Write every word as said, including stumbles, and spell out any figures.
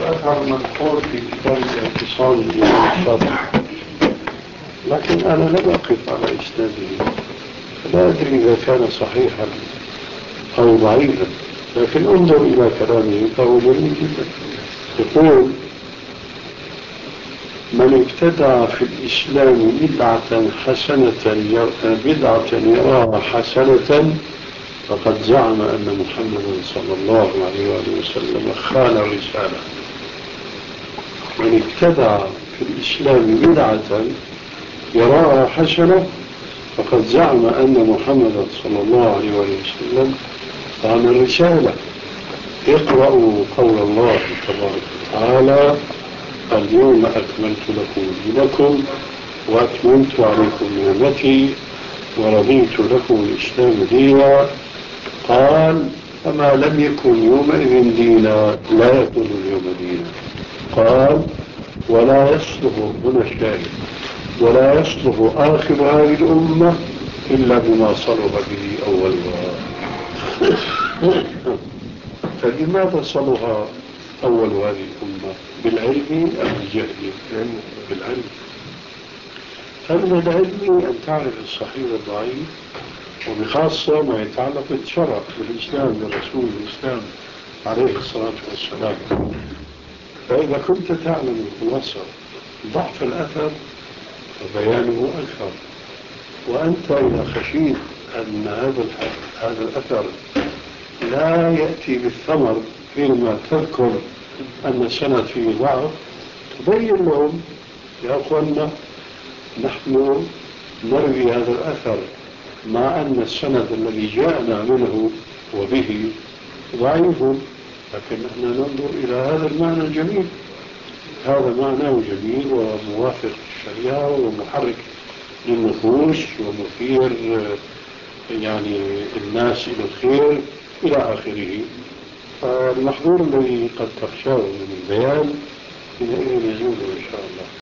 الأثر منقول في كتاب الاعتصام الإمام الشاطبي، لكن أنا لم أقف على إسناده، فلا أدري إذا كان صحيحا أو ضعيفا، لكن انظر إلى كلامه فهو جميل جدا. يقول: من ابتدع في الإسلام بدعة حسنة بدعة يراها حسنة فقد زعم أن محمدا صلى الله عليه وآله وسلم خان الرسالة. من ابتدع في الإسلام بدعة يراها حسنة فقد زعم أن محمدا صلى الله عليه وآله وسلم خان الرسالة. اقرأوا قول الله تبارك وتعالى: اليوم أكملت لكم دينكم وأتممت عليكم نعمتي ورضيت لكم الإسلام دينا. قال: فما لم يكن يومئذ دينا لا يكون اليوم دينا. قال: ولا يصلح هنا الشاهد ولا يصلح آخر هذه الأمة إلا بما صلح به أولها. فلماذا صلح أول هذه الأمة؟ بالعلم أم بالجهل؟ بالعلم. فمن العلم أن تعرف الصحيح والضعيف، وبخاصة ما يتعلق بالشرع بالإسلام بالرسول الإسلام عليه الصلاة والسلام. فإذا كنت تعلم خلاصة ضعف الأثر فبيانه أكثر. وأنت إذا خشيت أن هذا هذا الأثر لا يأتي بالثمر حينما تذكر أن السند فيه ضعف، تبين لهم: يا أخوانا، نحن نروي هذا الأثر مع أن السند الذي جاءنا منه وبه ضعيف، لكن نحن ننظر إلى هذا المعنى الجميل. هذا معناه جميل وموافق الشريعة ومحرك للنفوس ومثير يعني الناس إلى الخير إلى آخره. فالمحظور الذي قد تخشاه من البيان حينئذ يزول إن شاء الله.